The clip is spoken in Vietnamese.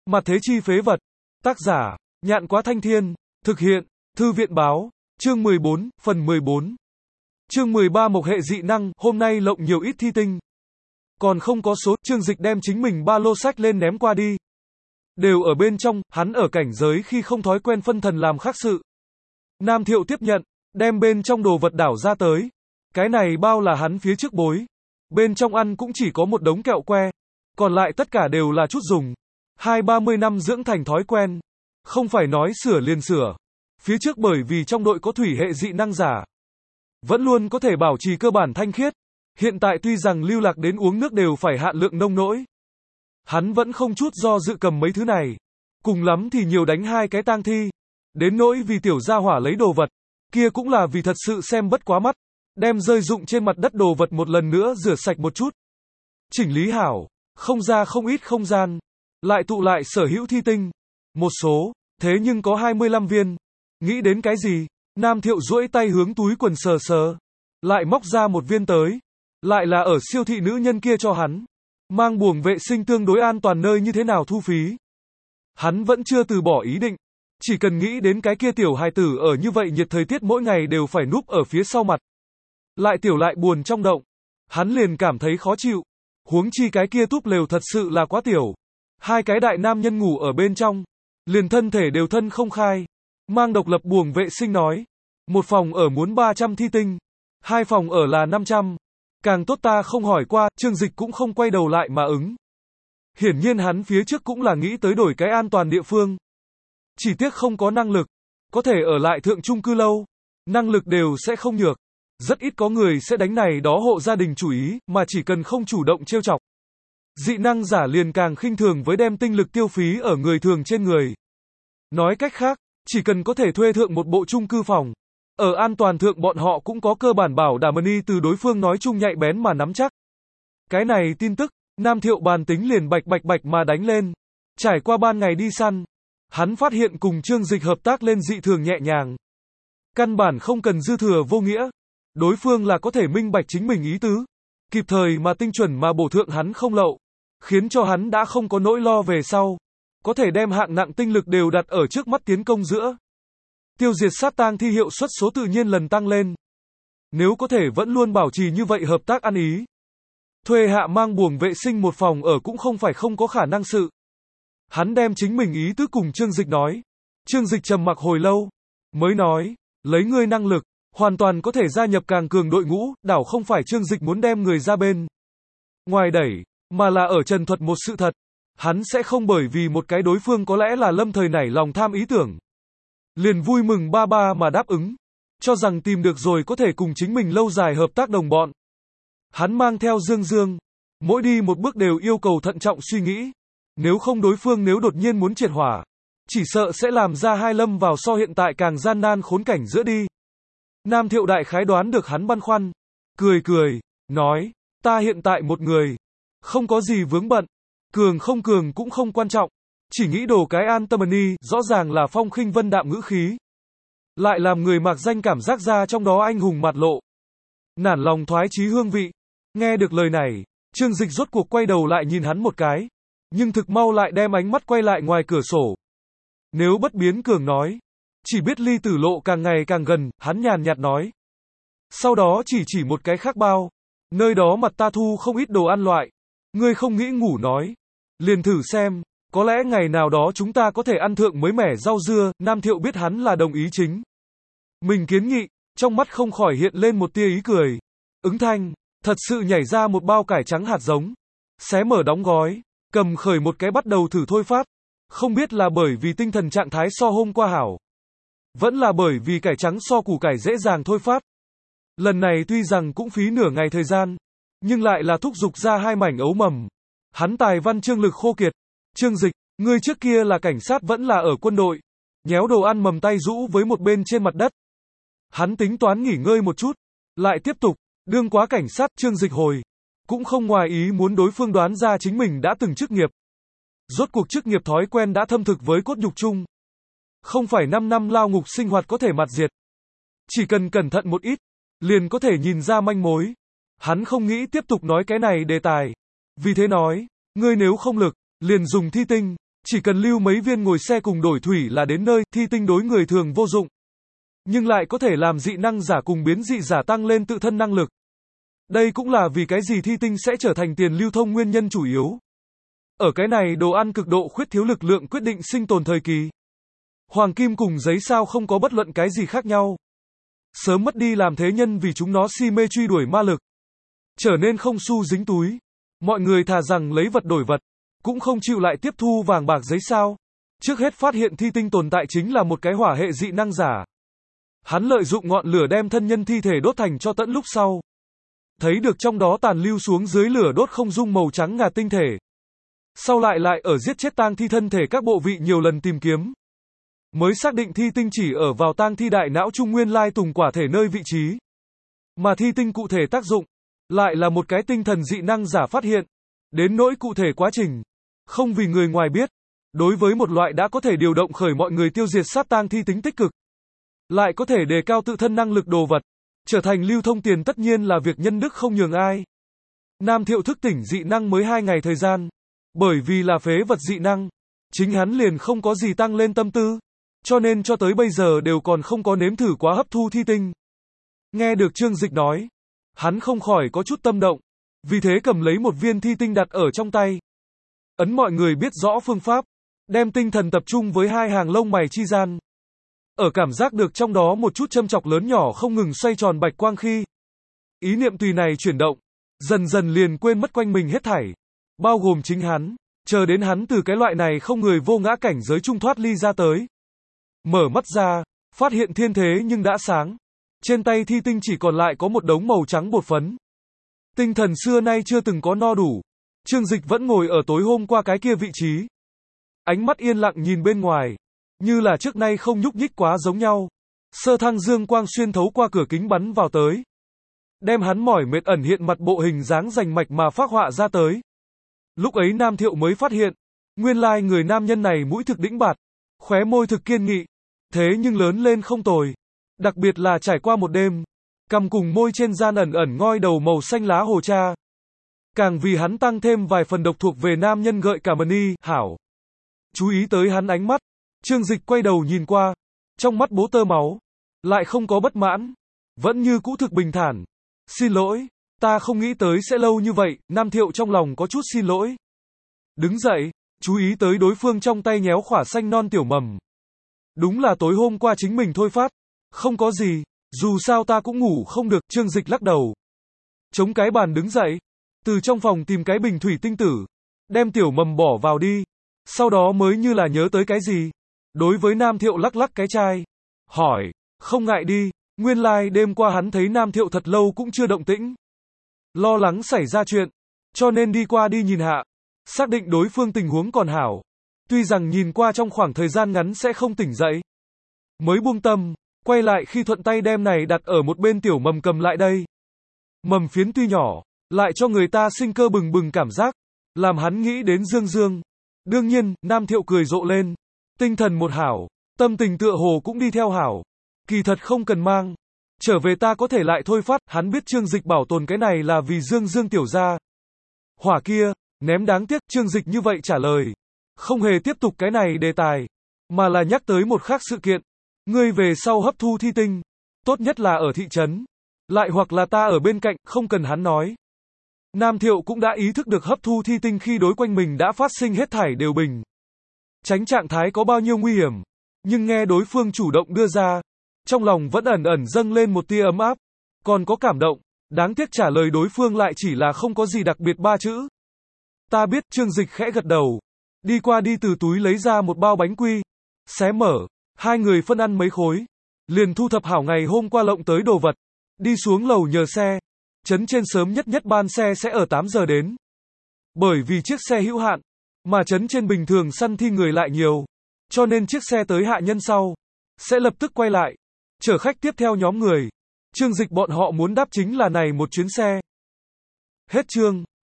Mặt thế chi phế vật. Tác giả, Nhạn Quá Thanh Thiên. Thực hiện, Thư viện báo. Chương 14, phần 14. Chương 13 Mộc hệ dị năng, hôm nay lộng nhiều ít thi tinh. Còn không có số, Trương Dịch đem chính mình ba lô sách lên ném qua đi. Đều ở bên trong, hắn ở cảnh giới khi không thói quen phân thần làm khác sự. Nam Thiệu tiếp nhận, đem bên trong đồ vật đảo ra tới. Cái này bao là hắn phía trước bối. Bên trong ăn cũng chỉ có một đống kẹo que. Còn lại tất cả đều là chút dùng. 20-30 năm dưỡng thành thói quen. Không phải nói sửa liền sửa. Phía trước bởi vì trong đội có thủy hệ dị năng giả. Vẫn luôn có thể bảo trì cơ bản thanh khiết. Hiện tại tuy rằng lưu lạc đến uống nước đều phải hạn lượng nông nỗi. Hắn vẫn không chút do dự cầm mấy thứ này. Cùng lắm thì nhiều đánh hai cái tang thi. Đến nỗi vì tiểu gia hỏa lấy đồ vật. Kia cũng là vì thật sự xem bất quá mắt. Đem rơi dụng trên mặt đất đồ vật một lần nữa rửa sạch một chút. Chỉnh lý hảo. Không ra không ít không gian. Lại tụ lại sở hữu thi tinh. Một số, thế nhưng có 25 viên. Nghĩ đến cái gì? Nam Thiệu duỗi tay hướng túi quần sờ sờ. Lại móc ra một viên tới. Lại là ở siêu thị nữ nhân kia cho hắn. Mang buồng vệ sinh tương đối an toàn nơi như thế nào thu phí. Hắn vẫn chưa từ bỏ ý định. Chỉ cần nghĩ đến cái kia tiểu hài tử ở như vậy nhiệt thời tiết mỗi ngày đều phải núp ở phía sau mặt. Lại tiểu lại buồn trong động. Hắn liền cảm thấy khó chịu. Huống chi cái kia túp lều thật sự là quá tiểu. Hai cái đại nam nhân ngủ ở bên trong. Liền thân thể đều thân không khai. Mang độc lập buồng vệ sinh nói. Một phòng ở muốn 300 thi tinh. Hai phòng ở là 500. Càng tốt ta không hỏi qua, Trương Dịch cũng không quay đầu lại mà ứng. Hiển nhiên hắn phía trước cũng là nghĩ tới đổi cái an toàn địa phương. Chỉ tiếc không có năng lực. Có thể ở lại thượng chung cư lâu. Năng lực đều sẽ không nhược. Rất ít có người sẽ đánh này đó hộ gia đình chủ ý, mà chỉ cần không chủ động trêu chọc. Dị năng giả liền càng khinh thường với đem tinh lực tiêu phí ở người thường trên người. Nói cách khác, chỉ cần có thể thuê thượng một bộ chung cư phòng. Ở an toàn thượng bọn họ cũng có cơ bản bảo đảm money từ đối phương nói chung nhạy bén mà nắm chắc. Cái này tin tức, Nam Thiệu bàn tính liền bạch bạch bạch mà đánh lên. Trải qua ban ngày đi săn, hắn phát hiện cùng Trương Dịch hợp tác lên dị thường nhẹ nhàng. Căn bản không cần dư thừa vô nghĩa. Đối phương là có thể minh bạch chính mình ý tứ. Kịp thời mà tinh chuẩn mà bổ thượng hắn không lậu. Khiến cho hắn đã không có nỗi lo về sau. Có thể đem hạng nặng tinh lực đều đặt ở trước mắt tiến công giữa. Tiêu diệt sát tang thi hiệu suất số tự nhiên lần tăng lên. Nếu có thể vẫn luôn bảo trì như vậy hợp tác ăn ý. Thuê hạ mang buồng vệ sinh một phòng ở cũng không phải không có khả năng sự. Hắn đem chính mình ý tứ cùng Trương Dịch nói. Trương Dịch trầm mặc hồi lâu. Mới nói, lấy ngươi năng lực, hoàn toàn có thể gia nhập càng cường đội ngũ, đảo không phải Trương Dịch muốn đem người ra bên ngoài đẩy, mà là ở trần thuật một sự thật. Hắn sẽ không bởi vì một cái đối phương có lẽ là lâm thời nảy lòng tham ý tưởng. Liền vui mừng ba ba mà đáp ứng. Cho rằng tìm được rồi có thể cùng chính mình lâu dài hợp tác đồng bọn. Hắn mang theo Dương Dương. Mỗi đi một bước đều yêu cầu thận trọng suy nghĩ. Nếu không đối phương nếu đột nhiên muốn triệt hỏa. Chỉ sợ sẽ làm ra hai lâm vào so hiện tại càng gian nan khốn cảnh giữa đi. Nam Thiệu đại khái đoán được hắn băn khoăn. Cười cười, nói. Ta hiện tại một người. Không có gì vướng bận. Cường không cường cũng không quan trọng. Chỉ nghĩ đồ cái an tâm ni, rõ ràng là phong khinh vân đạm ngữ khí. Lại làm người mạc danh cảm giác ra trong đó anh hùng mặt lộ. Nản lòng thoái chí hương vị. Nghe được lời này, Trương Dịch rốt cuộc quay đầu lại nhìn hắn một cái. Nhưng thực mau lại đem ánh mắt quay lại ngoài cửa sổ. Nếu bất biến cường nói. Chỉ biết ly tử lộ càng ngày càng gần, hắn nhàn nhạt nói. Sau đó chỉ một cái khác bao. Nơi đó mặt ta thu không ít đồ ăn loại. Ngươi không nghĩ ngủ nói. Liền thử xem. Có lẽ ngày nào đó chúng ta có thể ăn thượng mới mẻ rau dưa. Nam Thiệu biết hắn là đồng ý chính. Mình kiến nghị, trong mắt không khỏi hiện lên một tia ý cười. Ứng thanh, thật sự nhảy ra một bao cải trắng hạt giống. Xé mở đóng gói, cầm khởi một cái bắt đầu thử thôi phát. Không biết là bởi vì tinh thần trạng thái so hôm qua hảo. Vẫn là bởi vì cải trắng so củ cải dễ dàng thôi phát. Lần này tuy rằng cũng phí nửa ngày thời gian, nhưng lại là thúc giục ra hai mảnh ấu mầm. Hắn tài văn chương lực khô kiệt. Trương Dịch, ngươi trước kia là cảnh sát vẫn là ở quân đội. Nhéo đồ ăn mầm tay rũ với một bên trên mặt đất. Hắn tính toán nghỉ ngơi một chút. Lại tiếp tục, đương quá cảnh sát Trương Dịch hồi. Cũng không ngoài ý muốn đối phương đoán ra chính mình đã từng chức nghiệp. Rốt cuộc chức nghiệp thói quen đã thâm thực với cốt nhục chung. Không phải 5 năm lao ngục sinh hoạt có thể mặt diệt. Chỉ cần cẩn thận một ít, liền có thể nhìn ra manh mối. Hắn không nghĩ tiếp tục nói cái này đề tài. Vì thế nói, ngươi nếu không lực, liền dùng thi tinh. Chỉ cần lưu mấy viên ngồi xe cùng đổi thủy là đến nơi, thi tinh đối người thường vô dụng. Nhưng lại có thể làm dị năng giả cùng biến dị giả tăng lên tự thân năng lực. Đây cũng là vì cái gì thi tinh sẽ trở thành tiền lưu thông nguyên nhân chủ yếu. Ở cái này đồ ăn cực độ khuyết thiếu lực lượng quyết định sinh tồn thời kỳ. Hoàng kim cùng giấy sao không có bất luận cái gì khác nhau. Sớm mất đi làm thế nhân vì chúng nó si mê truy đuổi ma lực. Trở nên không xu dính túi. Mọi người thà rằng lấy vật đổi vật, cũng không chịu lại tiếp thu vàng bạc giấy sao. Trước hết phát hiện thi tinh tồn tại chính là một cái hỏa hệ dị năng giả. Hắn lợi dụng ngọn lửa đem thân nhân thi thể đốt thành cho tẫn lúc sau. Thấy được trong đó tàn lưu xuống dưới lửa đốt không dung màu trắng ngà tinh thể. Sau lại ở giết chết tang thi thân thể các bộ vị nhiều lần tìm kiếm. Mới xác định thi tinh chỉ ở vào tang thi đại não trung nguyên lai tùng quả thể nơi vị trí. Mà thi tinh cụ thể tác dụng, lại là một cái tinh thần dị năng giả phát hiện. Đến nỗi cụ thể quá trình, không vì người ngoài biết. Đối với một loại đã có thể điều động khởi mọi người tiêu diệt sát tang thi tính tích cực. Lại có thể đề cao tự thân năng lực đồ vật. Trở thành lưu thông tiền tất nhiên là việc nhân đức không nhường ai. Nam Thiệu thức tỉnh dị năng mới 2 ngày thời gian. Bởi vì là phế vật dị năng. Chính hắn liền không có gì tăng lên tâm tư. Cho nên cho tới bây giờ đều còn không có nếm thử quá hấp thu thi tinh. Nghe được Trương Dịch nói. Hắn không khỏi có chút tâm động. Vì thế cầm lấy một viên thi tinh đặt ở trong tay. Ấn mọi người biết rõ phương pháp. Đem tinh thần tập trung với hai hàng lông mày chi gian. Ở cảm giác được trong đó một chút châm chọc lớn nhỏ không ngừng xoay tròn bạch quang khi. Ý niệm tùy này chuyển động. Dần dần liền quên mất quanh mình hết thảy. Bao gồm chính hắn. Chờ đến hắn từ cái loại này không người vô ngã cảnh giới trung thoát ly ra tới. Mở mắt ra. Phát hiện thiên thế nhưng đã sáng. Trên tay thi tinh chỉ còn lại có một đống màu trắng bột phấn. Tinh thần xưa nay chưa từng có no đủ. Trương Dịch vẫn ngồi ở tối hôm qua cái kia vị trí. Ánh mắt yên lặng nhìn bên ngoài. Như là trước nay không nhúc nhích quá giống nhau. Sơ thăng dương quang xuyên thấu qua cửa kính bắn vào tới. Đem hắn mỏi mệt ẩn hiện mặt bộ hình dáng rành mạch mà phác họa ra tới. Lúc ấy Nam Thiệu mới phát hiện. Nguyên lai người nam nhân này mũi thực đĩnh bạt. Khóe môi thực kiên nghị. Thế nhưng lớn lên không tồi. Đặc biệt là trải qua một đêm. Cằm cùng môi trên gian ẩn ẩn ngoi đầu màu xanh lá hồ cha. Càng vì hắn tăng thêm vài phần độc thuộc về nam nhân gợi cảm y, hảo. Chú ý tới hắn ánh mắt. Trương Dịch quay đầu nhìn qua. Trong mắt bố tơ máu. Lại không có bất mãn. Vẫn như cũ thực bình thản. Xin lỗi. Ta không nghĩ tới sẽ lâu như vậy. Nam Thiệu trong lòng có chút xin lỗi. Đứng dậy. Chú ý tới đối phương trong tay nhéo khỏa xanh non tiểu mầm. Đúng là tối hôm qua chính mình thôi phát. Không có gì. Dù sao ta cũng ngủ không được. Trương Dịch lắc đầu. Chống cái bàn đứng dậy. Từ trong phòng tìm cái bình thủy tinh tử. Đem tiểu mầm bỏ vào đi. Sau đó mới như là nhớ tới cái gì. Đối với Nam Thiệu lắc lắc cái chai. Hỏi. Không ngại đi. Nguyên lai đêm qua hắn thấy Nam Thiệu thật lâu cũng chưa động tĩnh. Lo lắng xảy ra chuyện. Cho nên đi qua đi nhìn hạ. Xác định đối phương tình huống còn hảo. Tuy rằng nhìn qua trong khoảng thời gian ngắn sẽ không tỉnh dậy. Mới buông tâm. Quay lại khi thuận tay đem này đặt ở một bên tiểu mầm cầm lại đây. Mầm phiến tuy nhỏ. Lại cho người ta sinh cơ bừng bừng cảm giác. Làm hắn nghĩ đến Dương Dương. Đương nhiên, Nam Thiệu cười rộ lên. Tinh thần một hảo. Tâm tình tựa hồ cũng đi theo hảo. Kỳ thật không cần mang. Trở về ta có thể lại thôi phát. Hắn biết Trương Dịch bảo tồn cái này là vì Dương Dương tiểu gia. Hỏa kia. Ném đáng tiếc. Trương Dịch như vậy trả lời. Không hề tiếp tục cái này đề tài. Mà là nhắc tới một khác sự kiện. Ngươi về sau hấp thu thi tinh. Tốt nhất là ở thị trấn. Lại hoặc là ta ở bên cạnh. Không cần hắn nói. Nam Thiệu cũng đã ý thức được hấp thu thi tinh khi đối quanh mình đã phát sinh hết thảy đều bình. Tránh trạng thái có bao nhiêu nguy hiểm. Nhưng nghe đối phương chủ động đưa ra. Trong lòng vẫn ẩn ẩn dâng lên một tia ấm áp. Còn có cảm động. Đáng tiếc trả lời đối phương lại chỉ là không có gì đặc biệt 3 chữ. Ta biết. Trương Dịch khẽ gật đầu. Đi qua đi từ túi lấy ra một bao bánh quy. Xé mở. Hai người phân ăn mấy khối. Liền thu thập hảo ngày hôm qua lộng tới đồ vật. Đi xuống lầu nhờ xe. Trấn trên sớm nhất ban xe sẽ ở 8 giờ đến. Bởi vì chiếc xe hữu hạn. Mà trấn trên bình thường săn thi người lại nhiều. Cho nên chiếc xe tới hạ nhân sau. Sẽ lập tức quay lại. Chở khách tiếp theo nhóm người. Trương Dịch bọn họ muốn đáp chính là này một chuyến xe. Hết chương.